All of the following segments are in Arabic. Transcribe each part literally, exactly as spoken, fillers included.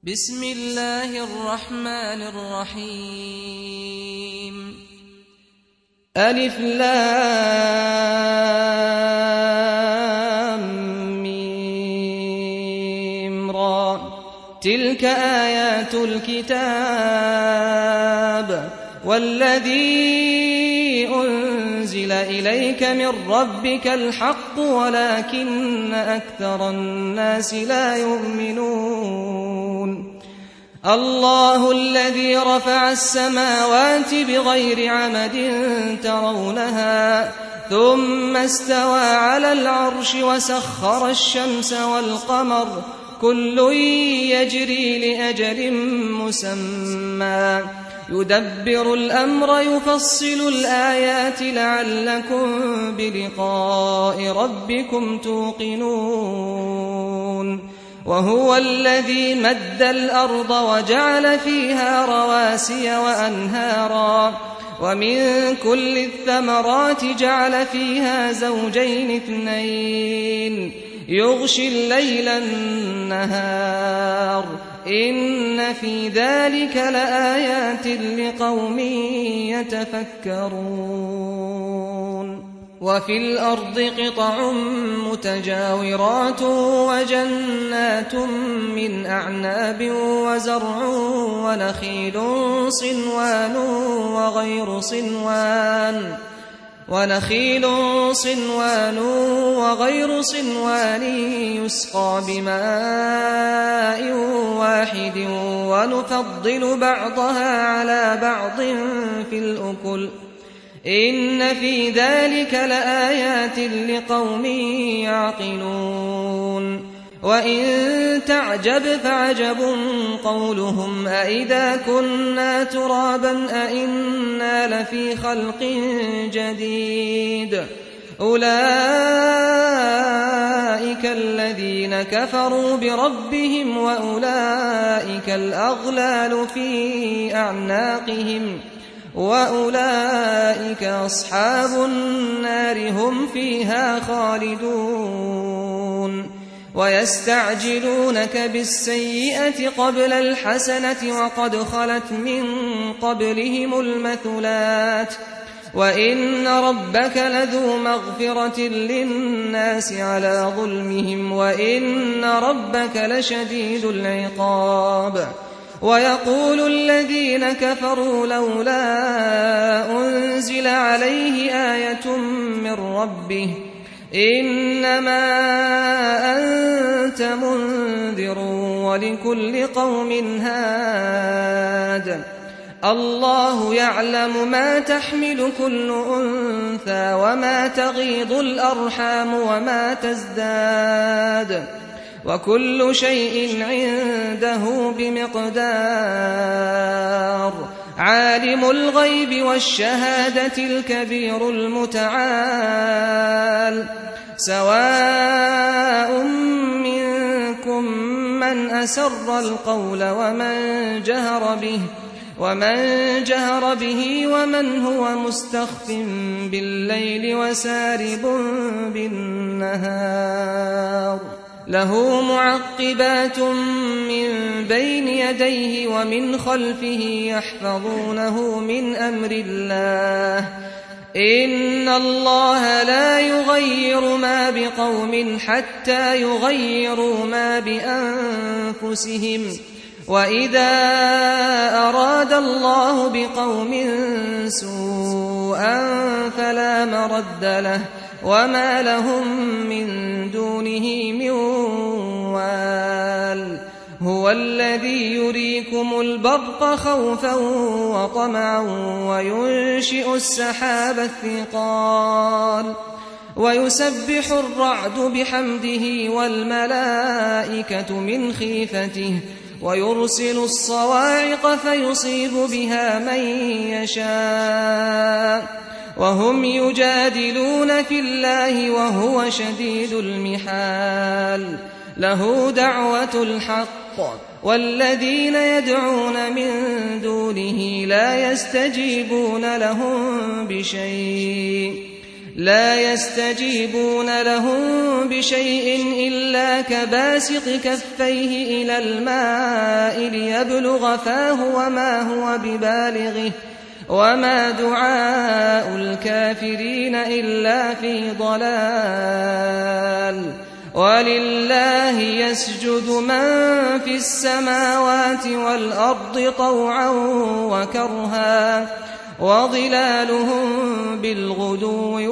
بسم الله الرحمن الرحيم ألف لام ميم را تلك آيات الكتاب والذي أنزل إليك من ربك الحق ولكن أكثر الناس لا يؤمنون الله الذي رفع السماوات بغير عمد ترونها ثم استوى على العرش وسخر الشمس والقمر كل يجري لأجل مسمى يدبر الأمر يفصل الآيات لعلكم بلقاء ربكم توقنون وهو الذي مد الأرض وجعل فيها رواسي وأنهارا ومن كل الثمرات جعل فيها زوجين اثنين يغشي الليل النهار إن في ذلك لآيات لقوم يتفكرون وفي الأرض قطع متجاورات وجنات من أعناب وزرع ونخيل صنوان وغير صنوان ونخيل صنوان وغير صنوان يسقى بماء واحد ونفضل بعضها على بعض في الأكل إن في ذلك لآيات لقوم يعقلون وإن تعجب فعجب قولهم أإذا كنا ترابا أإنا لفي خلق جديد أولئك الذين كفروا بربهم وأولئك الأغلال في أعناقهم وأولئك أصحاب النار هم فيها خالدون ويستعجلونك بالسيئة قبل الحسنة وقد خلت من قبلهم المثلات وإن ربك لذو مغفرة للناس على ظلمهم وإن ربك لشديد العقاب ويقول الذين كفروا لولا أنزل عليه آية من ربه إنما أنت منذر ولكل قوم هاد الله يعلم ما تحمل كل أنثى وما تغيض الأرحام وما تزداد وكل شيء عنده بمقدار عالم الغيب والشهادة الكبير المتعال سواء منكم من أسر القول ومن جهر به ومن جهر به ومن هو مستخف بالليل وسارب بالنهار له معقبات من بين يديه ومن خلفه يحفظونه من أمر الله إن الله لا يغير ما بقوم حتى يغيروا ما بأنفسهم وإذا أراد الله بقوم سوءا فلا مرد له وما لهم من دونه من وال هو الذي يريكم البرق خوفا وطمعا وينشئ السحاب الثقال ويسبح الرعد بحمده والملائكة من خيفته ويرسل الصواعق فيصيب بها من يشاء وهم يجادلون في الله وهو شديد المحال له دعوة الحق والذين يدعون من دونه لا يستجيبون لهم بشيء لا يستجيبون لهم بشيء إلا كباسط كفيه إلى الماء ليبلغ فاه وما هو ببالغه وما دعاء الكافرين إلا في ضلال ولله يسجد من في السماوات والأرض طوعا وكرها وظلالهم بالغدو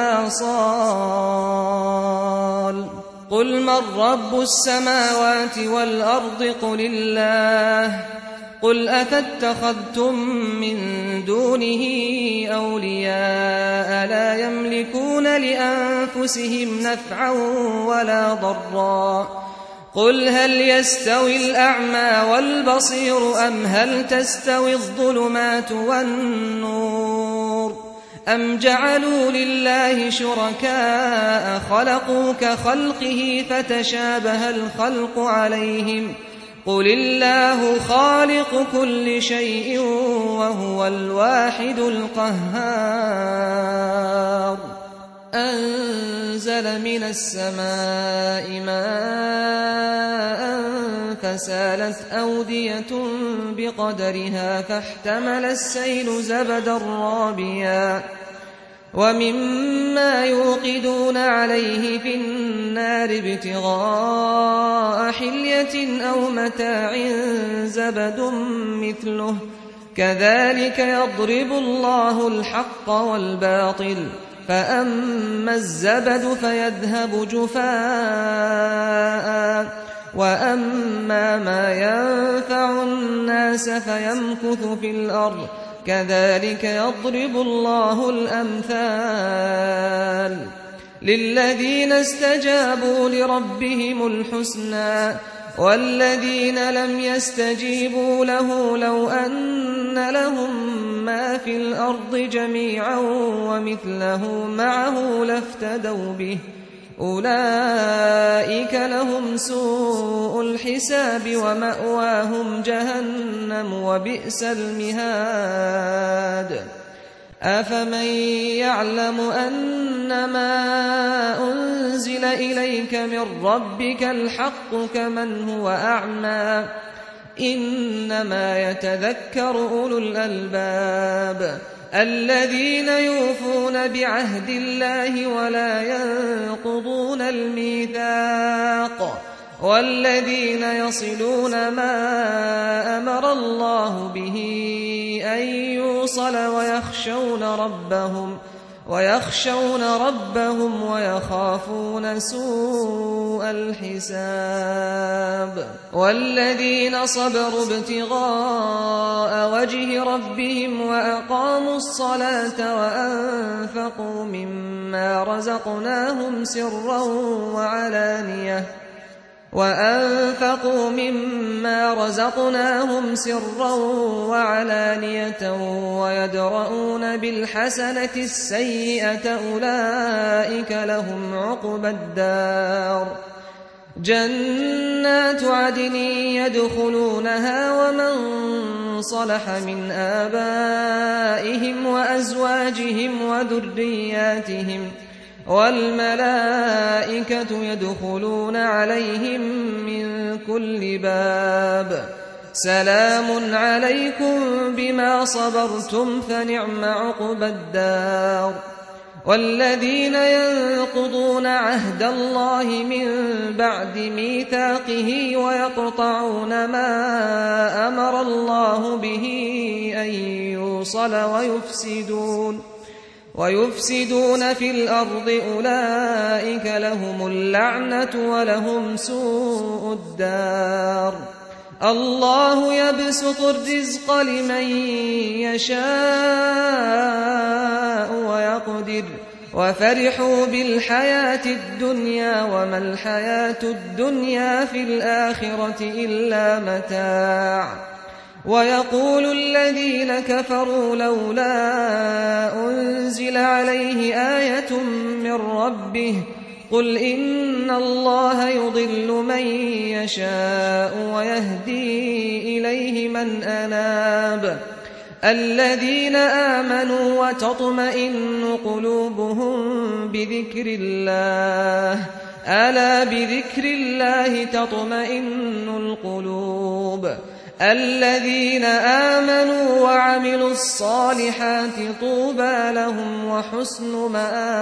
والآصال قل من رب السماوات والأرض قل الله قل أفاتخذتم من دونه أولياء لا يملكون لأنفسهم نفعا ولا ضرا قل هل يستوي الأعمى والبصير أم هل تستوي الظلمات والنور أم جعلوا لله شركاء خلقوا كخلقه فتشابه الخلق عليهم قل الله خالق كل شيء وهو الواحد القهار أنزل من السماء ماء فسالت أودية بقدرها فاحتمل السيل زبدا رابيا ومما يوقدون عليه في النار ابتغاء حلية أو متاع زبد مثله كذلك يضرب الله الحق والباطل فأما الزبد فيذهب جفاء وأما ما ينفع الناس فيمكث في الأرض كذلك يضرب الله الأمثال للذين استجابوا لربهم الحسنى والذين لم يستجيبوا له لو أن لهم ما في الأرض جميعا ومثله معه لافتدوا به أولئك لهم سوء الحساب ومأواهم جهنم وبئس المهاد أفمن يعلم أنما أنزل إليك من ربك الحق كمن هو أعمى إنما يتذكر أولو الألباب الذين يوفون بعهد الله ولا ينقضون الميثاق والذين يصلون ما أمر الله به أن يوصل ويخشون ربهم ويخشون ربهم ويخافون سوء الحساب والذين صبروا ابتغاء وجه ربهم وأقاموا الصلاة وأنفقوا مما رزقناهم سرا وعلانية وأنفقوا مما رزقناهم سرا وعلانية ويدرؤون بالحسنة السيئة أولئك لهم عقبى الدار جنات عدن يدخلونها ومن صلح من آبائهم وأزواجهم وذرياتهم والملائكة يدخلون عليهم من كل باب سلام عليكم بما صبرتم فنعم عقبى الدار والذين ينقضون عهد الله من بعد ميثاقه ويقطعون ما أمر الله به أن يوصل ويفسدون ويفسدون في الأرض أولئك لهم اللعنة ولهم سوء الدار الله يبسط الرزق لمن يشاء ويقدر وفرحوا بالحياة الدنيا وما الحياة الدنيا في الآخرة إلا متاع ويقول الذين كفروا لولا أنزل عليه آية من ربه قل إن الله يضل من يشاء ويهدي إليه من أناب الذين آمنوا وتطمئن قلوبهم بذكر الله ألا بذكر الله تطمئن القلوب الذين آمنوا وعملوا الصالحات طوبى لهم وحسن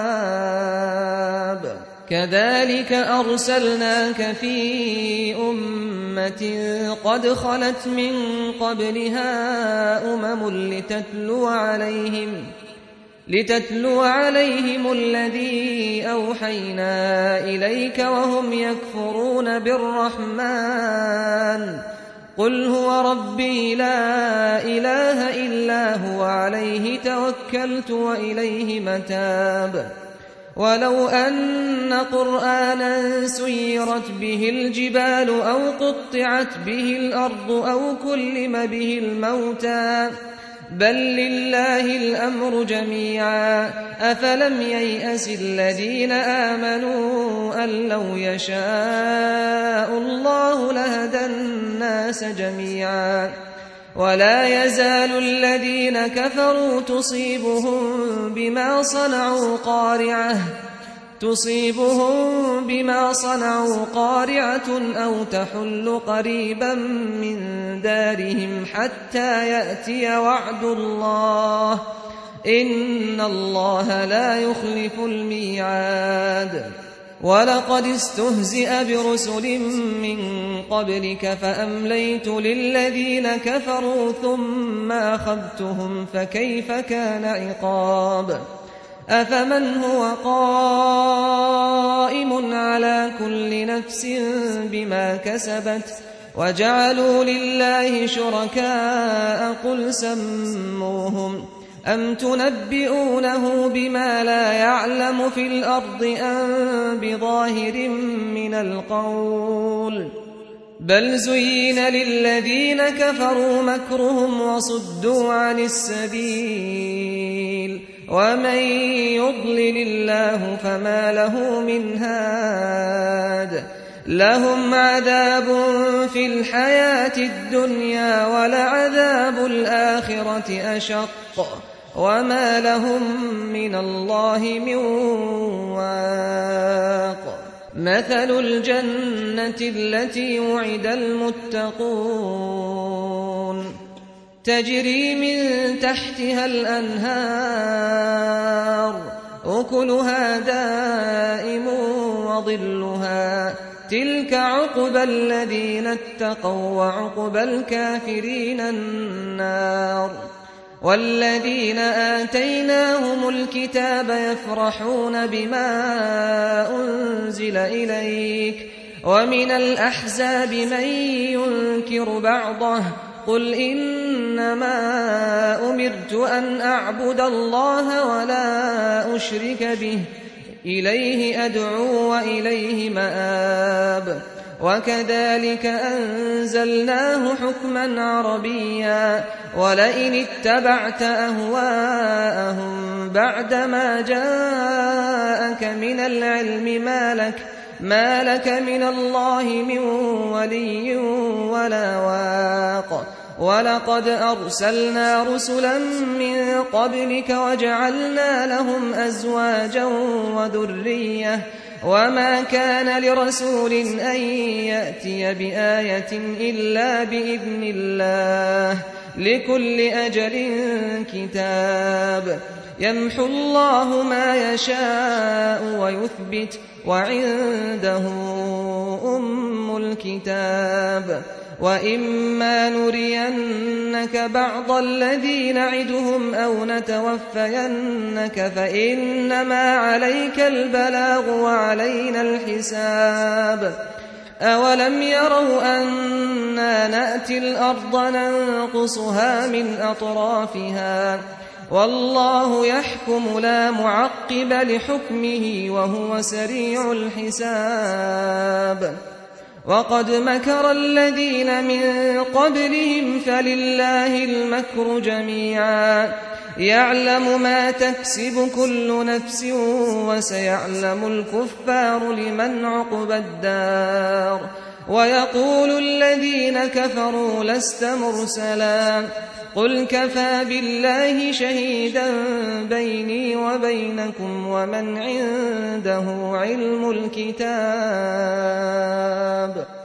مآب كذلك أرسلناك في أمة قد خلت من قبلها أمم لتتلو عليهم لتتلو عليهم الذي أوحينا إليك وهم يكفرون بالرحمن قل هو ربي لا إله إلا هو عليه توكلت وإليه متاب ولو أن قرآنا سيرت به الجبال أو قطعت به الأرض أو كلم به الموتى بل لله الأمر جميعا أفلم ييأس الذين آمنوا أن لو يشاء الله لهدى الناس جميعا ولا يزال الذين كفروا تصيبهم بما صنعوا قارعة تصيبهم بما صنعوا قارعة أو تحل قريبا من دارهم حتى يأتي وعد الله إن الله لا يخلف الميعاد ولقد استهزئ برسل من قبلك فأمليت للذين كفروا ثم أخذتهم فكيف كان عقاب أفمن هو قائم على كل نفس بما كسبت وجعلوا لله شركاء قل سموهم أم تنبئونه بما لا يعلم في الأرض أم بظاهر من القول بل زين للذين كفروا مكرهم وصدوا عن السبيل ومن يضلل الله فما له من هاد لهم عذاب في الحياة الدنيا ولعذاب الآخرة أشق وما لهم من الله من واق مثل الجنة التي وعد المتقون تجري من تحتها الأنهار أكلها دائم وظلها تلك عقبى الذين اتقوا وعقبى الكافرين النار والذين آتيناهم الكتاب يفرحون بما أنزل إليك ومن الأحزاب من ينكر بعضه قل إنما أمرت أن أعبد الله ولا أشرك به إليه أدعو وإليه مآب وكذلك أنزلناه حكما عربيا ولئن اتبعت أهواءهم بعدما جاءك من العلم ما لك ما لك من الله من ولي ولا واق ولقد أرسلنا رسلا من قبلك وجعلنا لهم أزواجا وذرية وما كان لرسول أن يأتي بآية إلا بإذن الله لكل أجل كتاب يمحو الله ما يشاء ويثبت وعنده أم الكتاب وإما نرينك بعض الذي نعدهم أو نتوفينك فإنما عليك البلاغ وعلينا الحساب أولم يروا أنا نأتي الأرض ننقصها من أطرافها والله يحكم لا معقب لحكمه وهو سريع الحساب وقد مكر الذين من قبلهم فلله المكر جميعا يعلم ما تكسب كل نفس وسيعلم الكفار لمن عقبى الدار ويقول الذين كفروا لست مرسلا قل كفى بالله شهيدا بيني وبينكم ومن عنده علم الكتاب